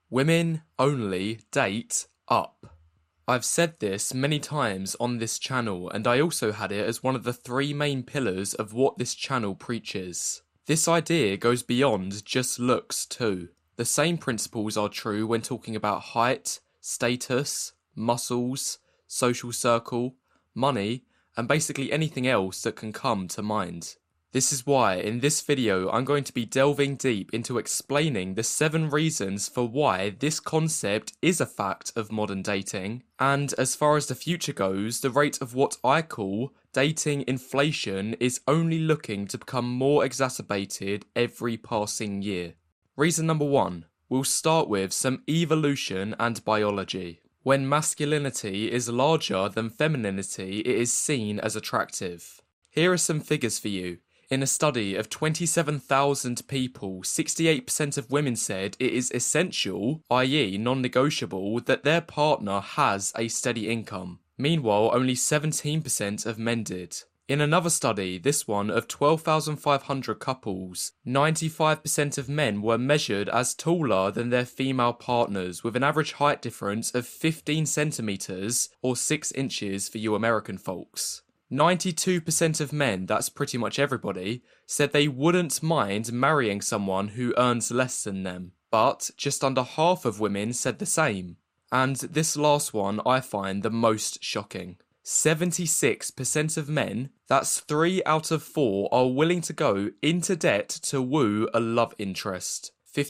Women only date up. I've said this many times on this channel, and I also had it as one of the three main pillars of what this channel preaches. This idea goes beyond just looks too. The same principles are true when talking about height, status, muscles, social circle, money, and basically anything else that can come to mind. This is why in this video I'm going to be delving deep into explaining the 7 reasons for why this concept is a fact of modern dating, and as far as the future goes, the rate of what I call dating inflation is only looking to become more exacerbated every passing year. Reason number 1, we'll start with some evolution and biology. When masculinity is larger than femininity, it is seen as attractive. Here are some figures for you. In a study of 27,000 people, 68% of women said it is essential, i.e. non-negotiable, that their partner has a steady income. Meanwhile, only 17% of men did. In another study, this one of 12,500 couples, 95% of men were measured as taller than their female partners, with an average height difference of 15 centimeters or 6 inches for you American folks. 92% of men, that's pretty much everybody, said they wouldn't mind marrying someone who earns less than them. But just under half of women said the same. And this last one I find the most shocking. 76% of men, that's 3 out of 4, are willing to go into debt to woo a love interest.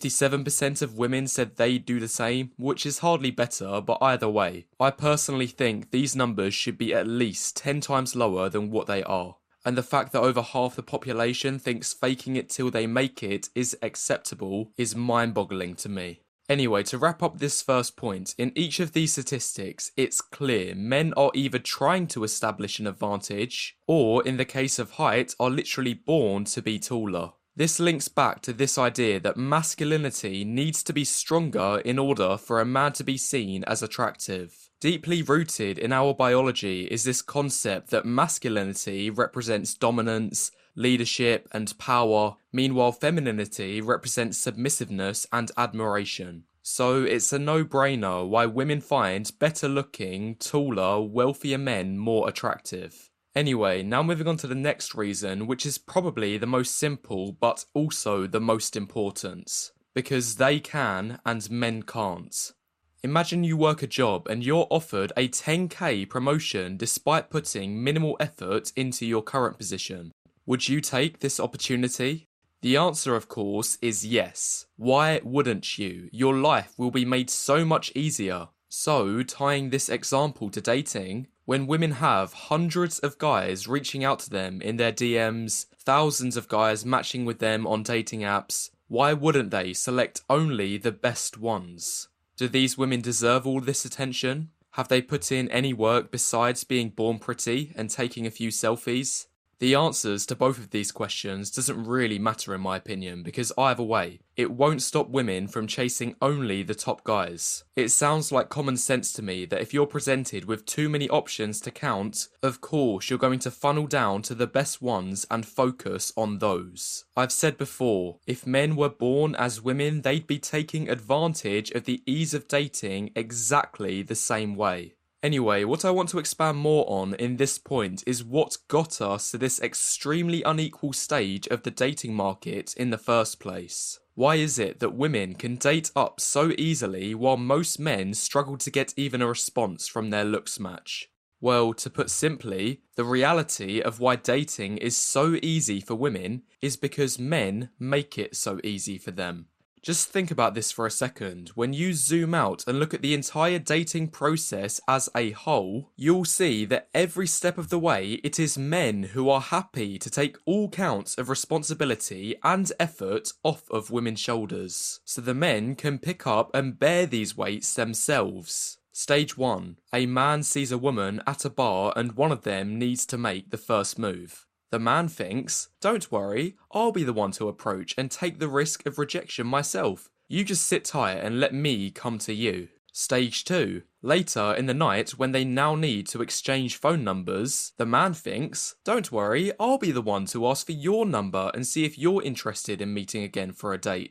57% of women said they'd do the same, which is hardly better, but either way, I personally think these numbers should be at least 10 times lower than what they are. And the fact that over half the population thinks faking it till they make it is acceptable is mind-boggling to me. Anyway, to wrap up this first point, in each of these statistics, it's clear men are either trying to establish an advantage, or in the case of height, are literally born to be taller. This links back to this idea that masculinity needs to be stronger in order for a man to be seen as attractive. Deeply rooted in our biology is this concept that masculinity represents dominance, leadership, and power, meanwhile femininity represents submissiveness and admiration. So it's a no-brainer why women find better-looking, taller, wealthier men more attractive. Anyway, now moving on to the next reason, which is probably the most simple but also the most important. Because they can and men can't. Imagine you work a job and you're offered a 10k promotion despite putting minimal effort into your current position. Would you take this opportunity? The answer, of course, is yes. Why wouldn't you? Your life will be made so much easier. So, tying this example to dating, when women have hundreds of guys reaching out to them in their DMs, thousands of guys matching with them on dating apps, why wouldn't they select only the best ones? Do these women deserve all this attention? Have they put in any work besides being born pretty and taking a few selfies? The answers to both of these questions doesn't really matter in my opinion, because either way, it won't stop women from chasing only the top guys. It sounds like common sense to me that if you're presented with too many options to count, of course you're going to funnel down to the best ones and focus on those. I've said before, if men were born as women, they'd be taking advantage of the ease of dating exactly the same way. Anyway, what I want to expand more on in this point is what got us to this extremely unequal stage of the dating market in the first place. Why is it that women can date up so easily while most men struggle to get even a response from their looks match? Well, to put simply, the reality of why dating is so easy for women is because men make it so easy for them. Just think about this for a second. When you zoom out and look at the entire dating process as a whole, you'll see that every step of the way it is men who are happy to take all counts of responsibility and effort off of women's shoulders, so the men can pick up and bear these weights themselves. Stage 1. A man sees a woman at a bar and one of them needs to make the first move. The man thinks, don't worry, I'll be the one to approach and take the risk of rejection myself. You just sit tight and let me come to you. Stage 2. Later in the night, when they now need to exchange phone numbers, the man thinks, don't worry, I'll be the one to ask for your number and see if you're interested in meeting again for a date.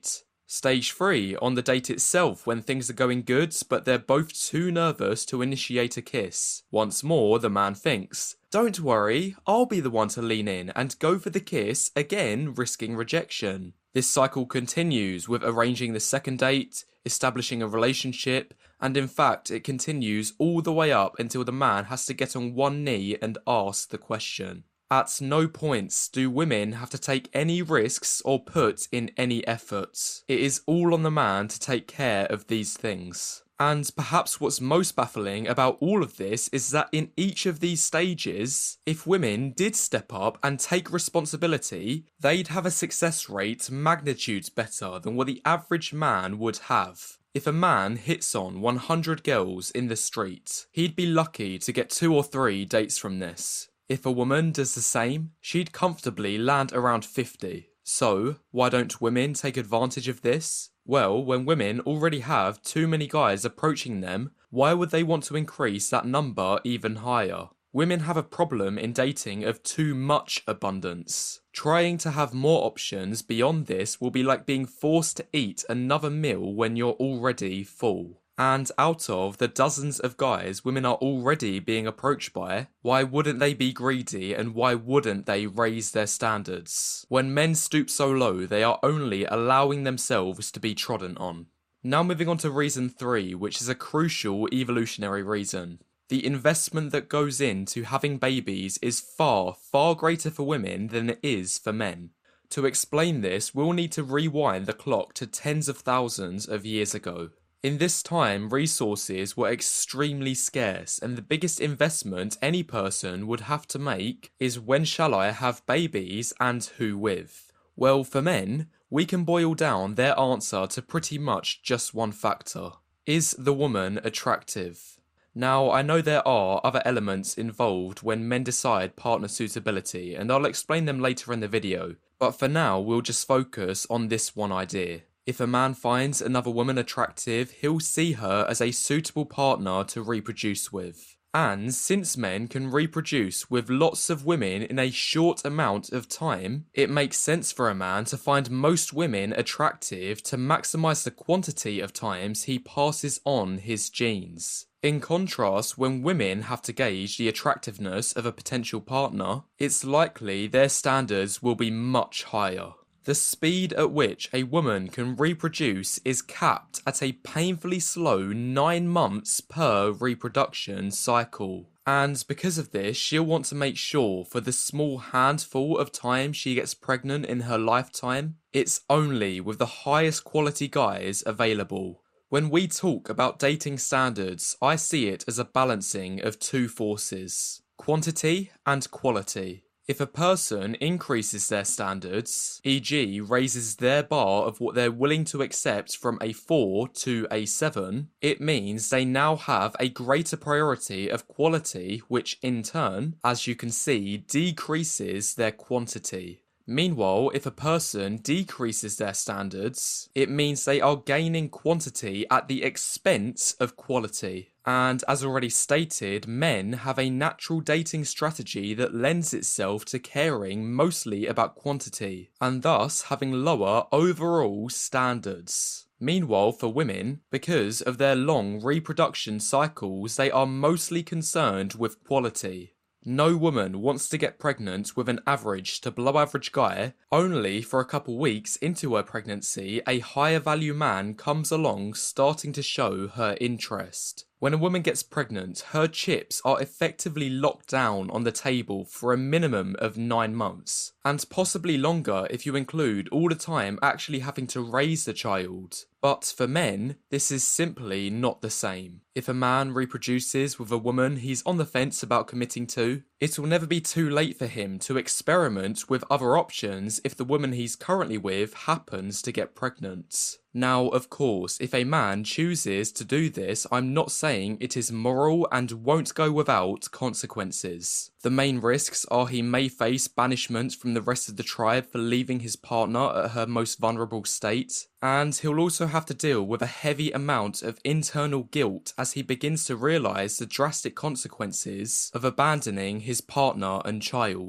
Stage 3, on the date itself when things are going good, but they're both too nervous to initiate a kiss. Once more, the man thinks, "Don't worry, I'll be the one to lean in and go for the kiss, again risking rejection." This cycle continues with arranging the second date, establishing a relationship, and in fact it continues all the way up until the man has to get on one knee and ask the question. At no points do women have to take any risks or put in any efforts. It is all on the man to take care of these things. And perhaps what's most baffling about all of this is that in each of these stages, if women did step up and take responsibility, they'd have a success rate magnitudes better than what the average man would have. If a man hits on 100 girls in the street, he'd be lucky to get 2 or 3 dates from this. If a woman does the same, she'd comfortably land around 50. So, why don't women take advantage of this? Well, when women already have too many guys approaching them, why would they want to increase that number even higher? Women have a problem in dating of too much abundance. Trying to have more options beyond this will be like being forced to eat another meal when you're already full. And out of the dozens of guys women are already being approached by, why wouldn't they be greedy and why wouldn't they raise their standards? When men stoop so low, they are only allowing themselves to be trodden on. Now moving on to reason 3, which is a crucial evolutionary reason. The investment that goes into having babies is far, far greater for women than it is for men. To explain this, we'll need to rewind the clock to tens of thousands of years ago. In this time, resources were extremely scarce, and the biggest investment any person would have to make is when shall I have babies and who with? Well, for men, we can boil down their answer to pretty much just one factor. Is the woman attractive? Now, I know there are other elements involved when men decide partner suitability, and I'll explain them later in the video, but for now we'll just focus on this one idea. If a man finds another woman attractive, he'll see her as a suitable partner to reproduce with. And since men can reproduce with lots of women in a short amount of time, it makes sense for a man to find most women attractive to maximize the quantity of times he passes on his genes. In contrast, when women have to gauge the attractiveness of a potential partner, it's likely their standards will be much higher. The speed at which a woman can reproduce is capped at a painfully slow 9 months per reproduction cycle. And because of this, she'll want to make sure for the small handful of times she gets pregnant in her lifetime, it's only with the highest quality guys available. When we talk about dating standards, I see it as a balancing of two forces: quantity and quality. If a person increases their standards, e.g. raises their bar of what they're willing to accept from a 4 to a 7, it means they now have a greater priority of quality, which in turn, as you can see, decreases their quantity. Meanwhile, if a person decreases their standards, it means they are gaining quantity at the expense of quality. And as already stated, men have a natural dating strategy that lends itself to caring mostly about quantity, and thus having lower overall standards. Meanwhile, for women, because of their long reproduction cycles, they are mostly concerned with quality. No woman wants to get pregnant with an average to below average guy, only for a couple weeks into her pregnancy a higher value man comes along starting to show her interest. When a woman gets pregnant, her chips are effectively locked down on the table for a minimum of 9 months, and possibly longer if you include all the time actually having to raise the child. But for men, this is simply not the same. If a man reproduces with a woman he's on the fence about committing to, it will never be too late for him to experiment with other options if the woman he's currently with happens to get pregnant. Now, of course, if a man chooses to do this, I'm not saying it is moral and won't go without consequences. The main risks are he may face banishment from the rest of the tribe for leaving his partner at her most vulnerable state, and he'll also have to deal with a heavy amount of internal guilt as he begins to realise the drastic consequences of abandoning his partner and child.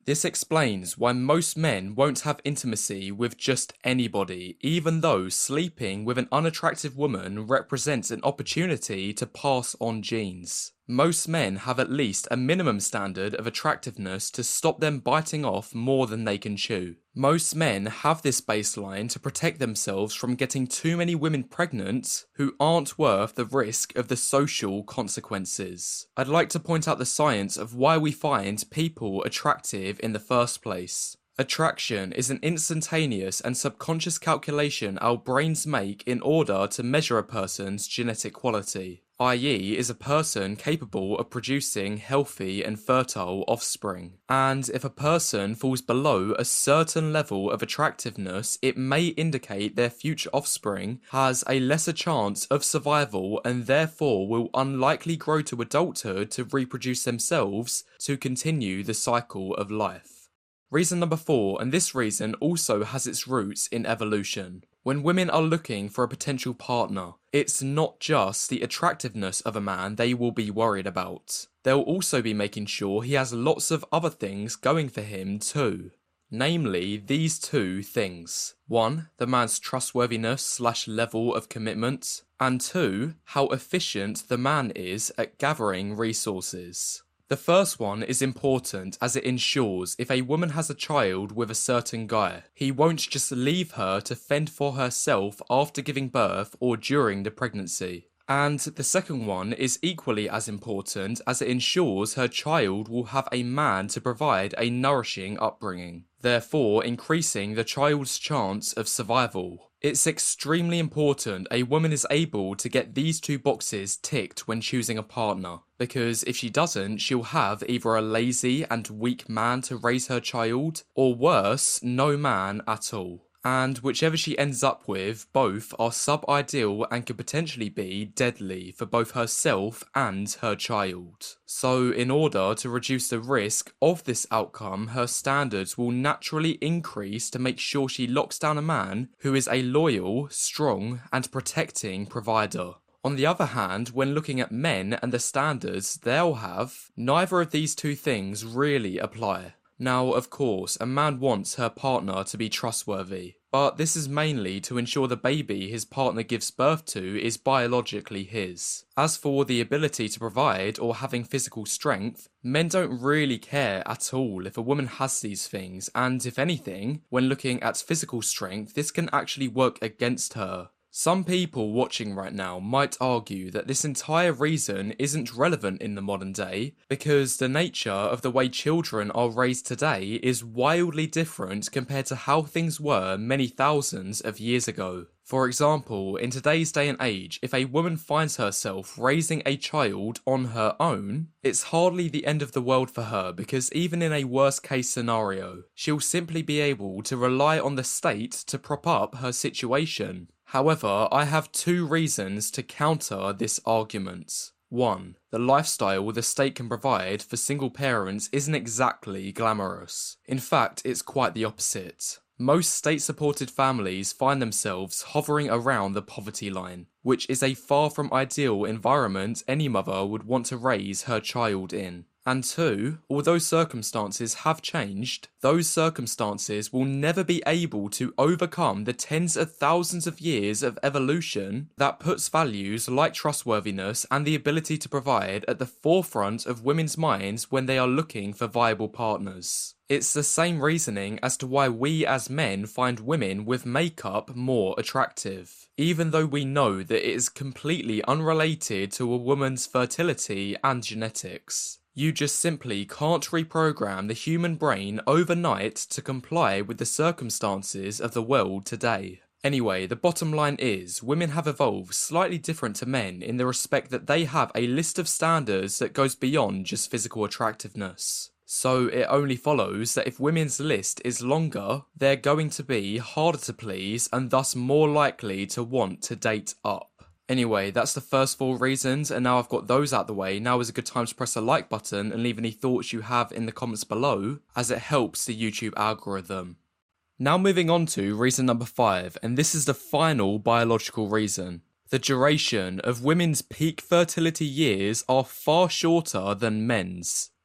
This explains why most men won't have intimacy with just anybody, even though sleeping with an unattractive woman represents an opportunity to pass on genes. Most men have at least a minimum standard of attractiveness to stop them biting off more than they can chew. Most men have this baseline to protect themselves from getting too many women pregnant who aren't worth the risk of the social consequences. I'd like to point out the science of why we find people attractive in the first place. Attraction is an instantaneous and subconscious calculation our brains make in order to measure a person's genetic quality, i.e. is a person capable of producing healthy and fertile offspring. And if a person falls below a certain level of attractiveness, it may indicate their future offspring has a lesser chance of survival and therefore will unlikely grow to adulthood to reproduce themselves to continue the cycle of life. Reason number 4, and this reason also has its roots in evolution. When women are looking for a potential partner, it's not just the attractiveness of a man they will be worried about. They'll also be making sure he has lots of other things going for him too. Namely, these 2 things. 1, the man's trustworthiness / level of commitment, and 2, how efficient the man is at gathering resources. The first one is important as it ensures if a woman has a child with a certain guy, he won't just leave her to fend for herself after giving birth or during the pregnancy. And the second one is equally as important as it ensures her child will have a man to provide a nourishing upbringing, therefore increasing the child's chance of survival. It's extremely important a woman is able to get these 2 boxes ticked when choosing a partner, because if she doesn't, she'll have either a lazy and weak man to raise her child, or worse, no man at all. And whichever she ends up with, both are sub-ideal and could potentially be deadly for both herself and her child. So in order to reduce the risk of this outcome, her standards will naturally increase to make sure she locks down a man who is a loyal, strong and protecting provider. On the other hand, when looking at men and the standards they'll have, neither of these 2 things really apply. Now, of course, a man wants her partner to be trustworthy, but this is mainly to ensure the baby his partner gives birth to is biologically his. As for the ability to provide or having physical strength, men don't really care at all if a woman has these things, and if anything, when looking at physical strength, this can actually work against her. Some people watching right now might argue that this entire reason isn't relevant in the modern day because the nature of the way children are raised today is wildly different compared to how things were many thousands of years ago. For example, in today's day and age, if a woman finds herself raising a child on her own, it's hardly the end of the world for her because even in a worst case scenario, she'll simply be able to rely on the state to prop up her situation. However, I have 2 reasons to counter this argument. 1. The lifestyle the state can provide for single parents isn't exactly glamorous. In fact, it's quite the opposite. Most state-supported families find themselves hovering around the poverty line, which is a far from ideal environment any mother would want to raise her child in. And 2, although circumstances have changed, those circumstances will never be able to overcome the tens of thousands of years of evolution that puts values like trustworthiness and the ability to provide at the forefront of women's minds when they are looking for viable partners. It's the same reasoning as to why we as men find women with makeup more attractive, even though we know that it is completely unrelated to a woman's fertility and genetics. You just simply can't reprogram the human brain overnight to comply with the circumstances of the world today. Anyway, the bottom line is, women have evolved slightly different to men in the respect that they have a list of standards that goes beyond just physical attractiveness. So it only follows that if women's list is longer, they're going to be harder to please and thus more likely to want to date up. Anyway, that's the first 4 reasons, and now I've got those out the way, now is a good time to press the like button and leave any thoughts you have in the comments below, as it helps the YouTube algorithm. Now moving on to reason number 5, and this is the final biological reason. The duration of women's peak fertility years are far shorter than men's.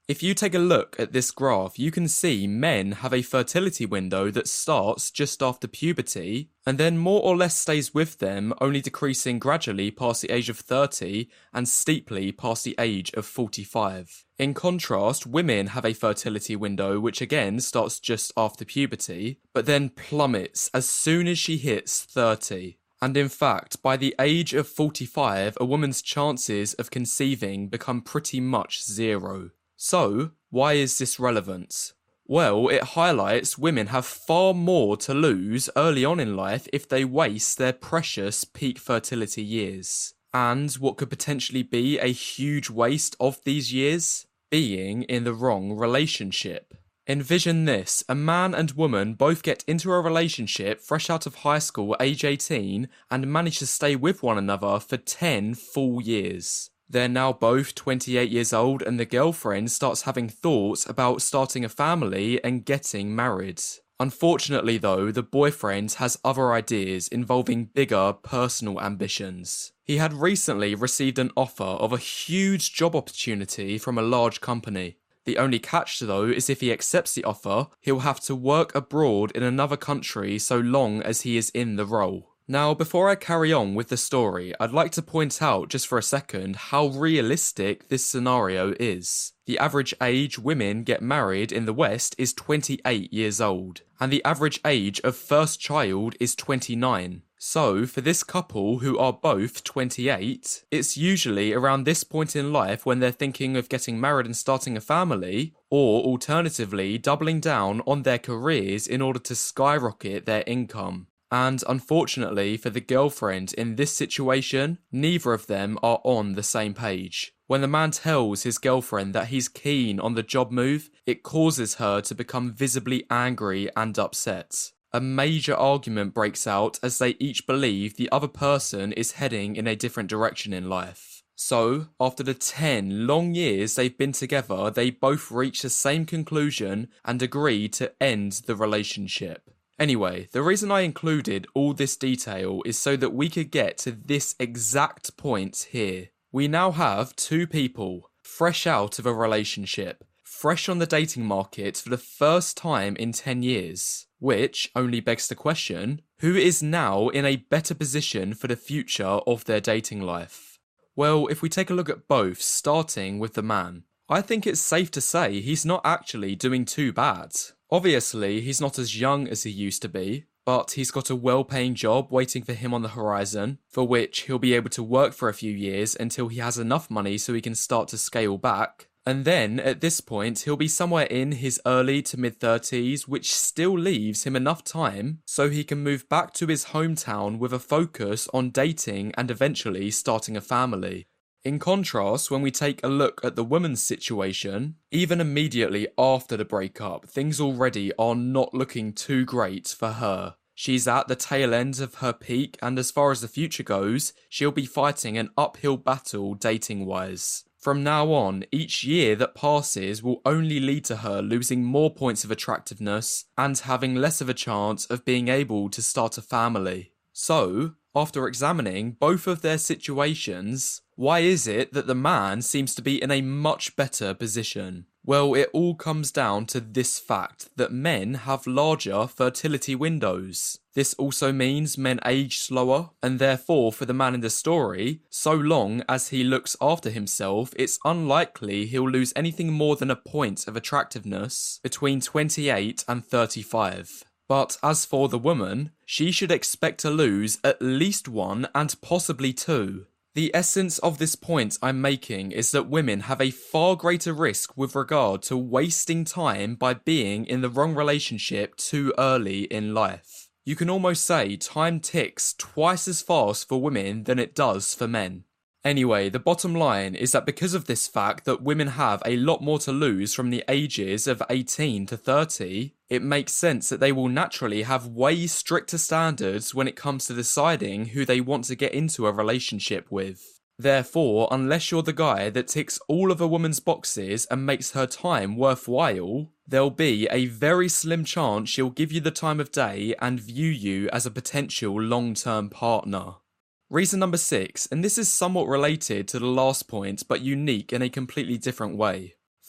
If you take a look at this graph, you can see men have a fertility window that starts just after puberty and then more or less stays with them, only decreasing gradually past the age of 30 and steeply past the age of 45. In contrast, women have a fertility window which again starts just after puberty, but then plummets as soon as she hits 30. And in fact, by the age of 45, a woman's chances of conceiving become pretty much zero. So, why is this relevant? Well, it highlights women have far more to lose early on in life if they waste their precious peak fertility years. And what could potentially be a huge waste of these years? Being in the wrong relationship. Envision this, a man and woman both get into a relationship fresh out of high school age 18 and manage to stay with one another for 10 full years. They're now both 28 years old and the girlfriend starts having thoughts about starting a family and getting married. Unfortunately though, the boyfriend has other ideas involving bigger personal ambitions. He had recently received an offer of a huge job opportunity from a large company. The only catch though is if he accepts the offer, he'll have to work abroad in another country so long as he is in the role. Now, before I carry on with the story, I'd like to point out just for a second how realistic this scenario is. The average age women get married in the West is 28 years old, and the average age of first child is 29. So, for this couple who are both 28, it's usually around this point in life when they're thinking of getting married and starting a family, or alternatively doubling down on their careers in order to skyrocket their income. And unfortunately for the girlfriend in this situation, neither of them are on the same page. When the man tells his girlfriend that he's keen on the job move, it causes her to become visibly angry and upset. A major argument breaks out as they each believe the other person is heading in a different direction in life. So, after the 10 long years they've been together, they both reach the same conclusion and agree to end the relationship. Anyway, the reason I included all this detail is so that we could get to this exact point here. We now have two people, fresh out of a relationship, fresh on the dating market for the first time in 10 years, which only begs the question, who is now in a better position for the future of their dating life? Well, if we take a look at both, starting with the man, I think it's safe to say he's not actually doing too bad. Obviously, he's not as young as he used to be, but he's got a well-paying job waiting for him on the horizon, for which he'll be able to work for a few years until he has enough money so he can start to scale back. And then, at this point, he'll be somewhere in his early to mid-30s, which still leaves him enough time so he can move back to his hometown with a focus on dating and eventually starting a family. In contrast, when we take a look at the woman's situation, even immediately after the breakup, things already are not looking too great for her. She's at the tail end of her peak, and as far as the future goes, she'll be fighting an uphill battle dating-wise. From now on, each year that passes will only lead to her losing more points of attractiveness and having less of a chance of being able to start a family. So, after examining both of their situations, why is it that the man seems to be in a much better position? Well, it all comes down to this fact that men have larger fertility windows. This also means men age slower, and therefore for the man in the story, so long as he looks after himself, it's unlikely he'll lose anything more than a point of attractiveness between 28 and 35. But as for the woman, she should expect to lose at least one and possibly two. The essence of this point I'm making is that women have a far greater risk with regard to wasting time by being in the wrong relationship too early in life. You can almost say time ticks twice as fast for women than it does for men. Anyway, the bottom line is that because of this fact that women have a lot more to lose from the ages of 18 to 30, it makes sense that they will naturally have way stricter standards when it comes to deciding who they want to get into a relationship with. Therefore, unless you're the guy that ticks all of a woman's boxes and makes her time worthwhile, there'll be a very slim chance she'll give you the time of day and view you as a potential long-term partner. Reason number 6, and this is somewhat related to the last point but unique in a completely different way.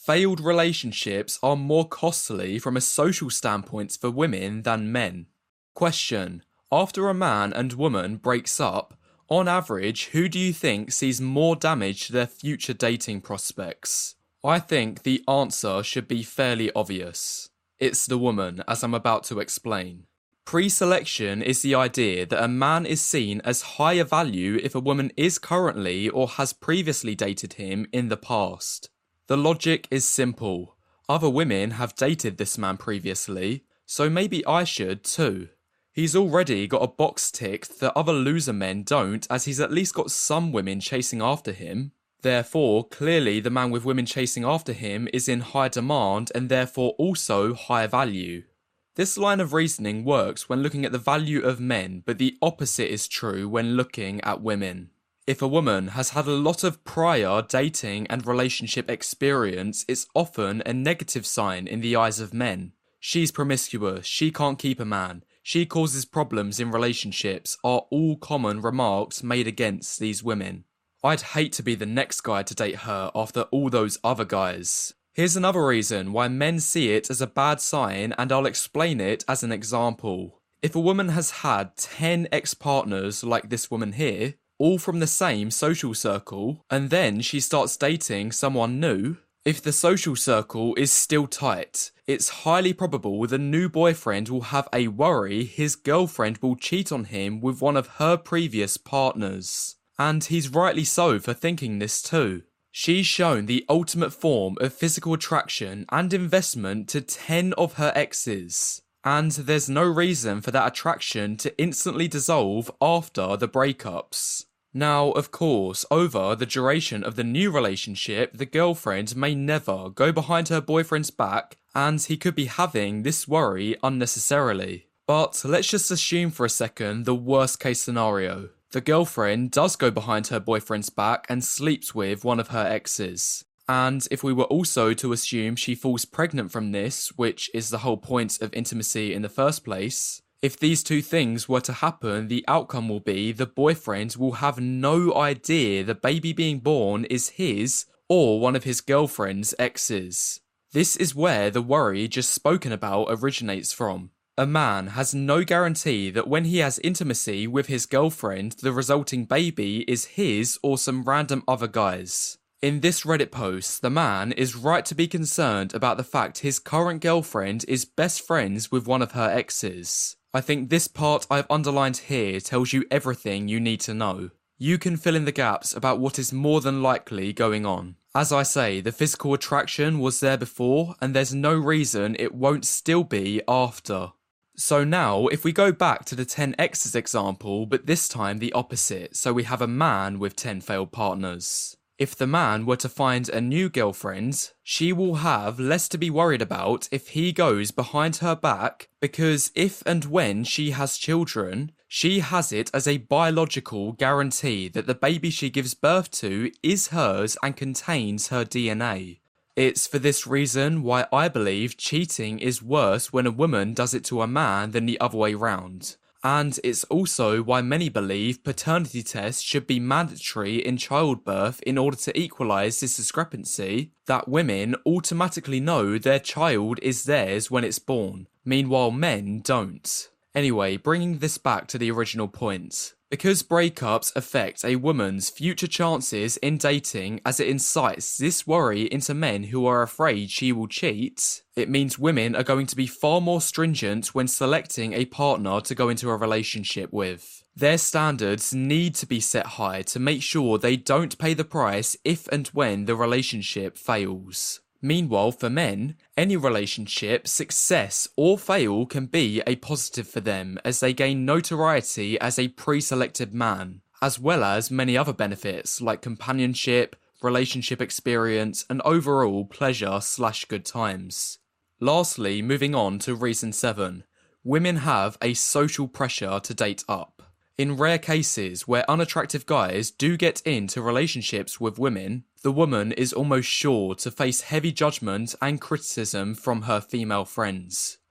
failed relationships are more costly from a social standpoint for women than men. Question: after a man and woman breaks up, on average, who do you think sees more damage to their future dating prospects? I think the answer should be fairly obvious. It's the woman, as I'm about to explain. Pre-selection is the idea that a man is seen as higher value if a woman is currently or has previously dated him in the past. The logic is simple. Other women have dated this man previously, so maybe I should too. He's already got a box ticked that other loser men don't, as he's at least got some women chasing after him. Therefore, clearly the man with women chasing after him is in high demand and therefore also high value. This line of reasoning works when looking at the value of men, but the opposite is true when looking at women. If a woman has had a lot of prior dating and relationship experience, it's often a negative sign in the eyes of men. She's promiscuous, she can't keep a man, she causes problems in relationships are all common remarks made against these women. I'd hate to be the next guy to date her after all those other guys. Here's another reason why men see it as a bad sign, and I'll explain it as an example. If a woman has had 10 ex-partners like this woman here, all from the same social circle, and then she starts dating someone new, if the social circle is still tight, it's highly probable the new boyfriend will have a worry his girlfriend will cheat on him with one of her previous partners. And he's rightly so for thinking this too. She's shown the ultimate form of physical attraction and investment to 10 of her exes, and there's no reason for that attraction to instantly dissolve after the breakups. Now, of course, over the duration of the new relationship, the girlfriend may never go behind her boyfriend's back, and he could be having this worry unnecessarily. But let's just assume for a second the worst case scenario. The girlfriend does go behind her boyfriend's back and sleeps with one of her exes. And if we were also to assume she falls pregnant from this, which is the whole point of intimacy in the first place, if these two things were to happen, the outcome will be the boyfriend will have no idea the baby being born is his or one of his girlfriend's exes. This is where the worry just spoken about originates from. A man has no guarantee that when he has intimacy with his girlfriend, the resulting baby is his or some random other guy's. In this Reddit post, the man is right to be concerned about the fact his current girlfriend is best friends with one of her exes. I think this part I've underlined here tells you everything you need to know. You can fill in the gaps about what is more than likely going on. As I say, the physical attraction was there before, and there's no reason it won't still be after. So now, if we go back to the 10 exes example, but this time the opposite, so we have a man with 10 failed partners. If the man were to find a new girlfriend, she will have less to be worried about if he goes behind her back, because if and when she has children, she has it as a biological guarantee that the baby she gives birth to is hers and contains her DNA. It's for this reason why I believe cheating is worse when a woman does it to a man than the other way round. And it's also why many believe paternity tests should be mandatory in childbirth in order to equalise this discrepancy, that women automatically know their child is theirs when it's born, meanwhile men don't. Anyway, bringing this back to the original point. Because breakups affect a woman's future chances in dating as it incites this worry into men who are afraid she will cheat, it means women are going to be far more stringent when selecting a partner to go into a relationship with. Their standards need to be set high to make sure they don't pay the price if and when the relationship fails. Meanwhile, for men, any relationship, success or fail can be a positive for them as they gain notoriety as a pre-selected man, as well as many other benefits like companionship, relationship experience and overall pleasure/good times. Lastly, moving on to reason 7, women have a social pressure to date up. In rare cases where unattractive guys do get into relationships with women, the woman is almost sure to face heavy judgment and criticism from her female friends.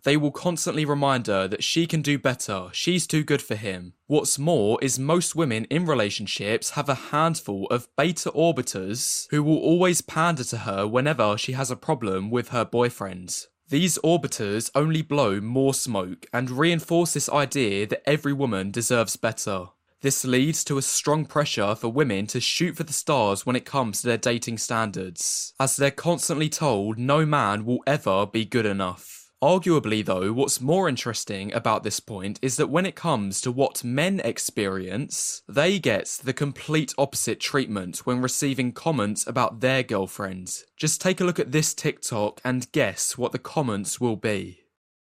They will constantly remind her that she can do better, she's too good for him. What's more is most women in relationships have a handful of beta orbiters who will always pander to her whenever she has a problem with her boyfriend. These orbiters only blow more smoke and reinforce this idea that every woman deserves better. This leads to a strong pressure for women to shoot for the stars when it comes to their dating standards, as they're constantly told no man will ever be good enough. Arguably though, what's more interesting about this point is that when it comes to what men experience, they get the complete opposite treatment when receiving comments about their girlfriend. Just take a look at this TikTok and guess what the comments will be.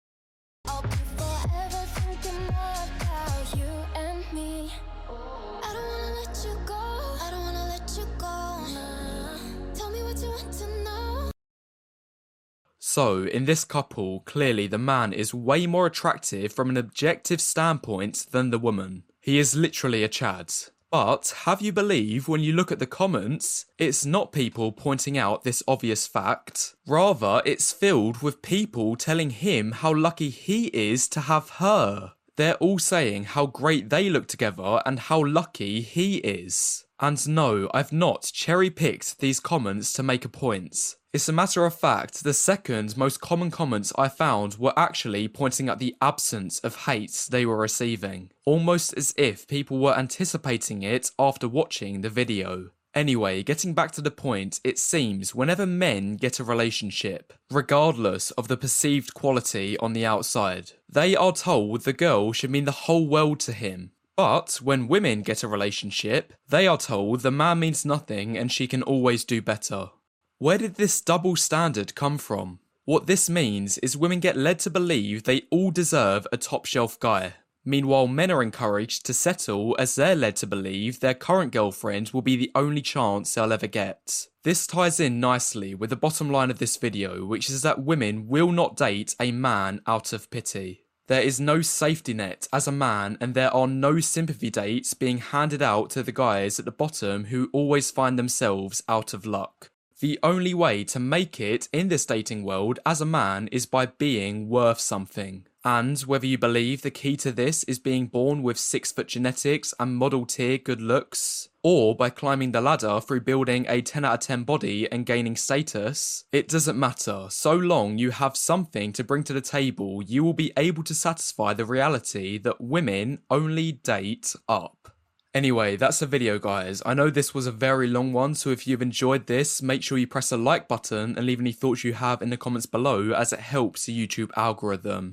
So, in this couple, clearly the man is way more attractive from an objective standpoint than the woman. He is literally a Chad. But have you believe when you look at the comments, it's not people pointing out this obvious fact. Rather, it's filled with people telling him how lucky he is to have her. They're all saying how great they look together and how lucky he is. And no, I've not cherry-picked these comments to make a point. It's a matter of fact, the second most common comments I found were actually pointing at the absence of hate they were receiving. Almost as if people were anticipating it after watching the video. Anyway, getting back to the point, it seems whenever men get a relationship, regardless of the perceived quality on the outside, they are told the girl should mean the whole world to him. But when women get a relationship, they are told the man means nothing and she can always do better. Where did this double standard come from? What this means is women get led to believe they all deserve a top shelf guy. Meanwhile, men are encouraged to settle as they're led to believe their current girlfriend will be the only chance they'll ever get. This ties in nicely with the bottom line of this video, which is that women will not date a man out of pity. There is no safety net as a man, and there are no sympathy dates being handed out to the guys at the bottom who always find themselves out of luck. The only way to make it in this dating world as a man is by being worth something. And whether you believe the key to this is being born with 6-foot genetics and model tier good looks, or by climbing the ladder through building a 10 out of 10 body and gaining status, it doesn't matter. So long you have something to bring to the table, you will be able to satisfy the reality that women only date up. Anyway, that's the video guys. I know this was a very long one, so if you've enjoyed this, make sure you press the like button and leave any thoughts you have in the comments below as it helps the YouTube algorithm.